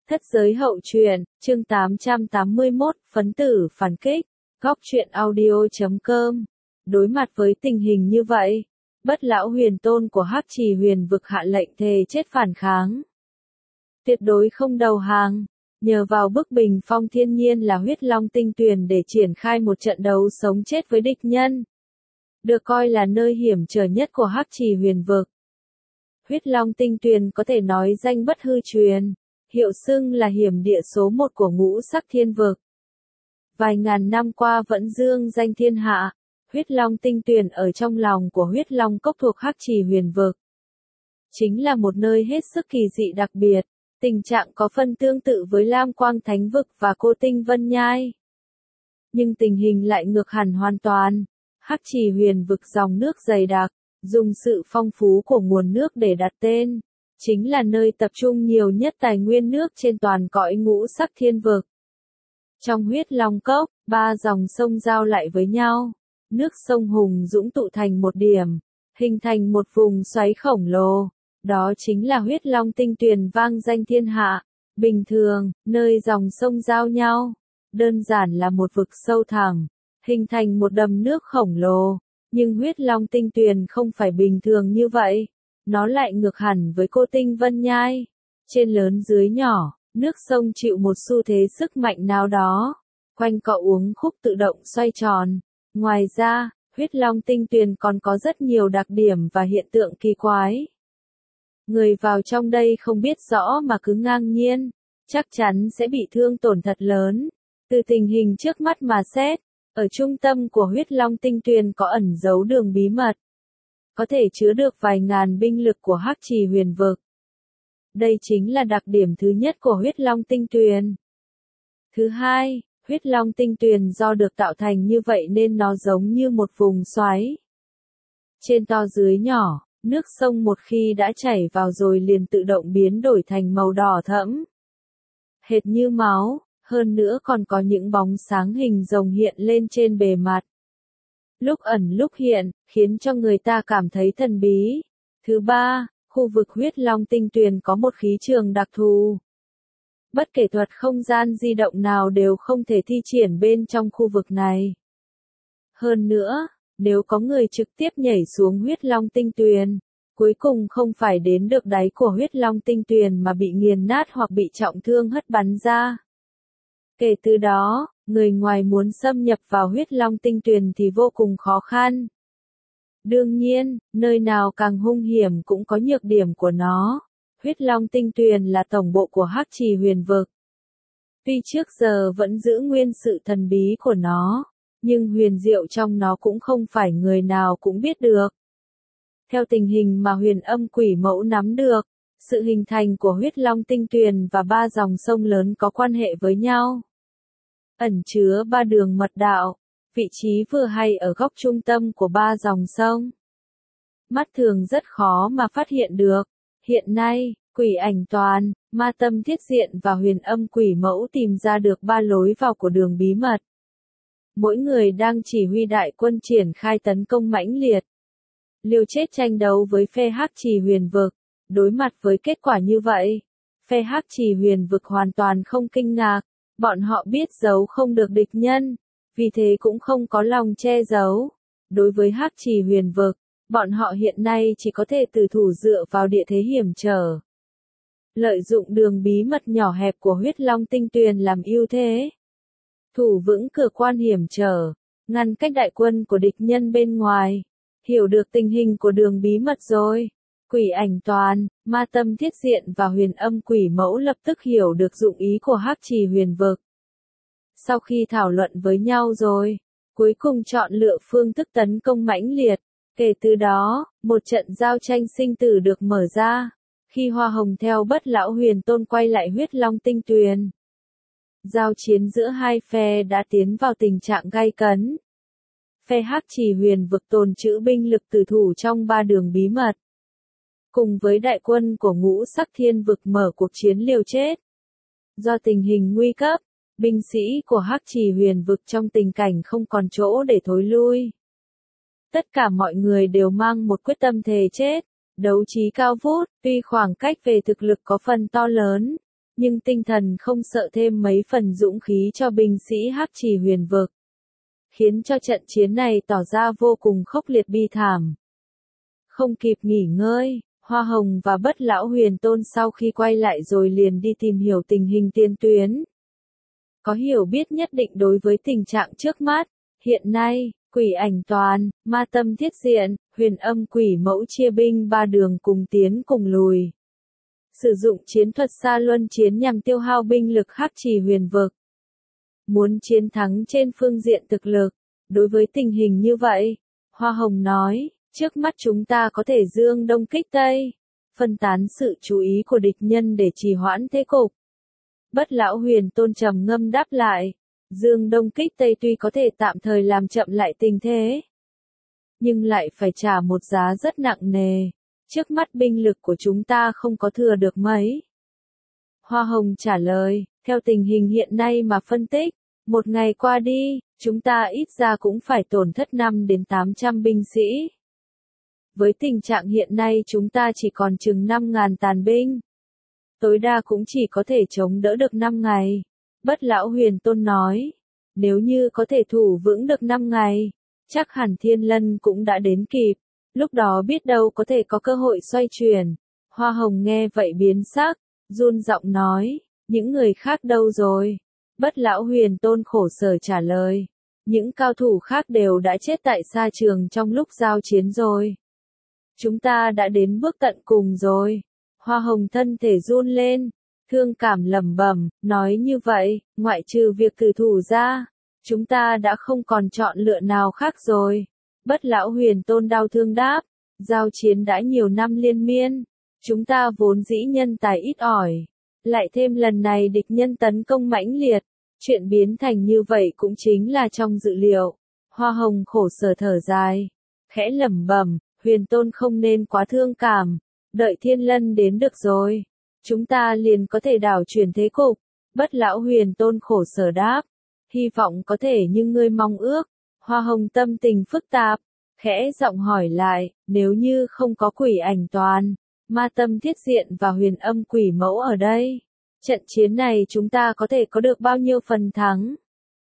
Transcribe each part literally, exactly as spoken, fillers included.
Thất giới hậu truyện, chương tám trăm tám mươi mốt, phấn tử phản kích, góc truyện audio chấm com. Đối mặt với tình hình như vậy, Bất lão huyền tôn của Hắc Trì Huyền vực hạ lệnh thề chết phản kháng. Tuyệt đối không đầu hàng, nhờ vào bức bình phong thiên nhiên là huyết long tinh tuyền để triển khai một trận đấu sống chết với địch nhân. Được coi là nơi hiểm trở nhất của Hắc Trì Huyền vực. Huyết long tinh tuyền có thể nói danh bất hư truyền, hiệu xưng là hiểm địa số một của ngũ sắc thiên vực. Vài ngàn năm qua vẫn dương danh thiên hạ, huyết long tinh tuyền ở trong lòng của huyết long cốc thuộc Hắc Trì Huyền vực. Chính là một nơi hết sức kỳ dị đặc biệt, tình trạng có phần tương tự với Lam Quang Thánh vực và Cô Tinh Vân Nhai. Nhưng tình hình lại ngược hẳn hoàn toàn, Hắc Trì Huyền vực dòng nước dày đặc, dùng sự phong phú của nguồn nước để đặt tên. Chính là nơi tập trung nhiều nhất tài nguyên nước trên toàn cõi ngũ sắc thiên vực. Trong huyết long cốc, ba dòng sông giao lại với nhau. Nước sông Hùng dũng tụ thành một điểm, hình thành một vùng xoáy khổng lồ. Đó chính là huyết long tinh tuyền vang danh thiên hạ. Bình thường, nơi dòng sông giao nhau, đơn giản là một vực sâu thẳm, hình thành một đầm nước khổng lồ. Nhưng huyết long tinh tuyền không phải bình thường như vậy. Nó lại ngược hẳn với Cô Tinh Vân Nhai. Trên lớn dưới nhỏ, nước sông chịu một xu thế sức mạnh nào đó. Quanh cọ uống khúc tự động xoay tròn. Ngoài ra, huyết long tinh tuyền còn có rất nhiều đặc điểm và hiện tượng kỳ quái. Người vào trong đây không biết rõ mà cứ ngang nhiên, chắc chắn sẽ bị thương tổn thật lớn. Từ tình hình trước mắt mà xét, ở trung tâm của huyết long tinh tuyền có ẩn giấu đường bí mật. Có thể chứa được vài ngàn binh lực của Hắc Trì Huyền vực. Đây chính là đặc điểm thứ nhất của huyết long tinh tuyền. Thứ hai, huyết long tinh tuyền do được tạo thành như vậy nên nó giống như một vùng xoáy. Trên to dưới nhỏ, nước sông một khi đã chảy vào rồi liền tự động biến đổi thành màu đỏ thẫm. Hệt như máu, hơn nữa còn có những bóng sáng hình rồng hiện lên trên bề mặt. Lúc ẩn lúc hiện, khiến cho người ta cảm thấy thần bí. Thứ ba, khu vực huyết long tinh tuyền có một khí trường đặc thù. Bất kể thuật không gian di động nào đều không thể thi triển bên trong khu vực này. Hơn nữa, nếu có người trực tiếp nhảy xuống huyết long tinh tuyền, cuối cùng không phải đến được đáy của huyết long tinh tuyền mà bị nghiền nát hoặc bị trọng thương hất bắn ra. Kể từ đó, người ngoài muốn xâm nhập vào huyết long tinh tuyền thì vô cùng khó khăn. Đương nhiên, nơi nào càng hung hiểm cũng có nhược điểm của nó. Huyết long tinh tuyền là tổng bộ của Hắc Trì Huyền vực. Tuy trước giờ vẫn giữ nguyên sự thần bí của nó, nhưng huyền diệu trong nó cũng không phải người nào cũng biết được. Theo tình hình mà Huyền Âm Quỷ Mẫu nắm được, sự hình thành của huyết long tinh tuyền và ba dòng sông lớn có quan hệ với nhau. Ẩn chứa ba đường mật đạo, vị trí vừa hay ở góc trung tâm của ba dòng sông. Mắt thường rất khó mà phát hiện được. Hiện nay, Quỷ Ảnh Toàn, Ma Tâm Thiết Diện và Huyền Âm Quỷ Mẫu tìm ra được ba lối vào của đường bí mật. Mỗi người đang chỉ huy đại quân triển khai tấn công mãnh liệt. Liều chết tranh đấu với phe Hắc Trì Huyền vực. Đối mặt với kết quả như vậy, phe Hắc Trì Huyền vực hoàn toàn không kinh ngạc. Bọn họ biết giấu không được địch nhân, vì thế cũng không có lòng che giấu. Đối với Hắc Trì Huyền vực, bọn họ hiện nay chỉ có thể tử thủ dựa vào địa thế hiểm trở. Lợi dụng đường bí mật nhỏ hẹp của huyết long tinh tuyền làm ưu thế. Thủ vững cửa quan hiểm trở, ngăn cách đại quân của địch nhân bên ngoài. Hiểu được tình hình của đường bí mật rồi. Quỷ Ảnh Toàn, Ma Tâm Thiết Diện và Huyền Âm Quỷ Mẫu lập tức hiểu được dụng ý của Hắc Trì Huyền vực. Sau khi thảo luận với nhau rồi, cuối cùng chọn lựa phương thức tấn công mãnh liệt. Kể từ đó, một trận giao tranh sinh tử được mở ra. Khi Hoa Hồng theo Bất lão huyền tôn quay lại huyết long tinh tuyền, giao chiến giữa hai phe đã tiến vào tình trạng gay cấn. Phe Hắc Trì Huyền vực tồn trữ binh lực tử thủ trong ba đường bí mật. Cùng với đại quân của ngũ sắc thiên vực mở cuộc chiến liều chết. Do tình hình nguy cấp, binh sĩ của Hắc Trì Huyền vực trong tình cảnh không còn chỗ để thối lui. Tất cả mọi người đều mang một quyết tâm thề chết, đấu trí cao vút, tuy khoảng cách về thực lực có phần to lớn, nhưng tinh thần không sợ thêm mấy phần dũng khí cho binh sĩ Hắc Trì Huyền vực, khiến cho trận chiến này tỏ ra vô cùng khốc liệt bi thảm. Không kịp nghỉ ngơi, Hoa Hồng và Bất Lão Huyền Tôn sau khi quay lại rồi liền đi tìm hiểu tình hình tiền tuyến. Có hiểu biết nhất định đối với tình trạng trước mắt, hiện nay, Quỷ Ảnh Toàn, Ma Tâm Thiết Diện, Huyền Âm Quỷ Mẫu chia binh ba đường cùng tiến cùng lùi. Sử dụng chiến thuật xa luân chiến nhằm tiêu hao binh lực Hắc Trì Huyền vực. Muốn chiến thắng trên phương diện thực lực, đối với tình hình như vậy, Hoa Hồng nói, trước mắt chúng ta có thể dương đông kích tây, phân tán sự chú ý của địch nhân để trì hoãn thế cục. Bất Lão Huyền Tôn trầm ngâm đáp lại, dương đông kích tây tuy có thể tạm thời làm chậm lại tình thế, nhưng lại phải trả một giá rất nặng nề. Trước mắt binh lực của chúng ta không có thừa được mấy. Hoa Hồng trả lời, theo tình hình hiện nay mà phân tích, một ngày qua đi, chúng ta ít ra cũng phải tổn thất năm đến tám trăm binh sĩ. Với tình trạng hiện nay chúng ta chỉ còn chừng năm ngàn tàn binh. Tối đa cũng chỉ có thể chống đỡ được năm ngày. Bất Lão Huyền Tôn nói, nếu như có thể thủ vững được năm ngày, chắc hẳn Thiên Lân cũng đã đến kịp. Lúc đó biết đâu có thể có cơ hội xoay chuyển. Hoa Hồng nghe vậy biến sắc, run giọng nói, những người khác đâu rồi? Bất Lão Huyền Tôn khổ sở trả lời, những cao thủ khác đều đã chết tại sa trường trong lúc giao chiến rồi. Chúng ta đã đến bước tận cùng rồi. Hoa Hồng thân thể run lên, thương cảm lẩm bẩm, nói như vậy, ngoại trừ việc cử thủ ra, chúng ta đã không còn chọn lựa nào khác rồi. Bất Lão Huyền Tôn đau thương đáp, giao chiến đã nhiều năm liên miên, chúng ta vốn dĩ nhân tài ít ỏi, lại thêm lần này địch nhân tấn công mãnh liệt, chuyện biến thành như vậy cũng chính là trong dự liệu. Hoa Hồng khổ sở thở dài, khẽ lẩm bẩm, Huyền Tôn không nên quá thương cảm, đợi Thiên Lân đến được rồi, chúng ta liền có thể đảo chuyển thế cục. Bất Lão Huyền Tôn khổ sở đáp, hy vọng có thể như ngươi mong ước. Hoa Hồng tâm tình phức tạp, khẽ giọng hỏi lại, nếu như không có Quỷ Ảnh Toàn, Ma Tâm Thiết Diện và Huyền Âm Quỷ Mẫu ở đây, trận chiến này chúng ta có thể có được bao nhiêu phần thắng?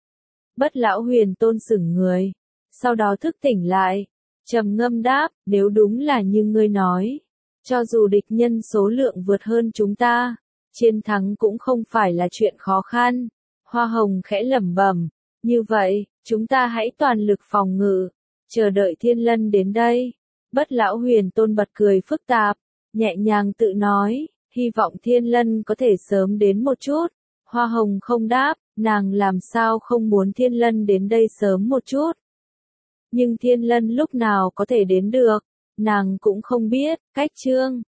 Bất Lão Huyền Tôn sững người, sau đó thức tỉnh lại, trầm ngâm đáp, nếu đúng là như ngươi nói, cho dù địch nhân số lượng vượt hơn chúng ta, chiến thắng cũng không phải là chuyện khó khăn. Hoa Hồng khẽ lẩm bẩm, như vậy, chúng ta hãy toàn lực phòng ngự, chờ đợi Thiên Lân đến đây. Bất Lão Huyền Tôn bật cười phức tạp, nhẹ nhàng tự nói, hy vọng Thiên Lân có thể sớm đến một chút. Hoa Hồng không đáp, nàng làm sao không muốn Thiên Lân đến đây sớm một chút. Nhưng Thiên Lân lúc nào có thể đến được, nàng cũng không biết. Cách chương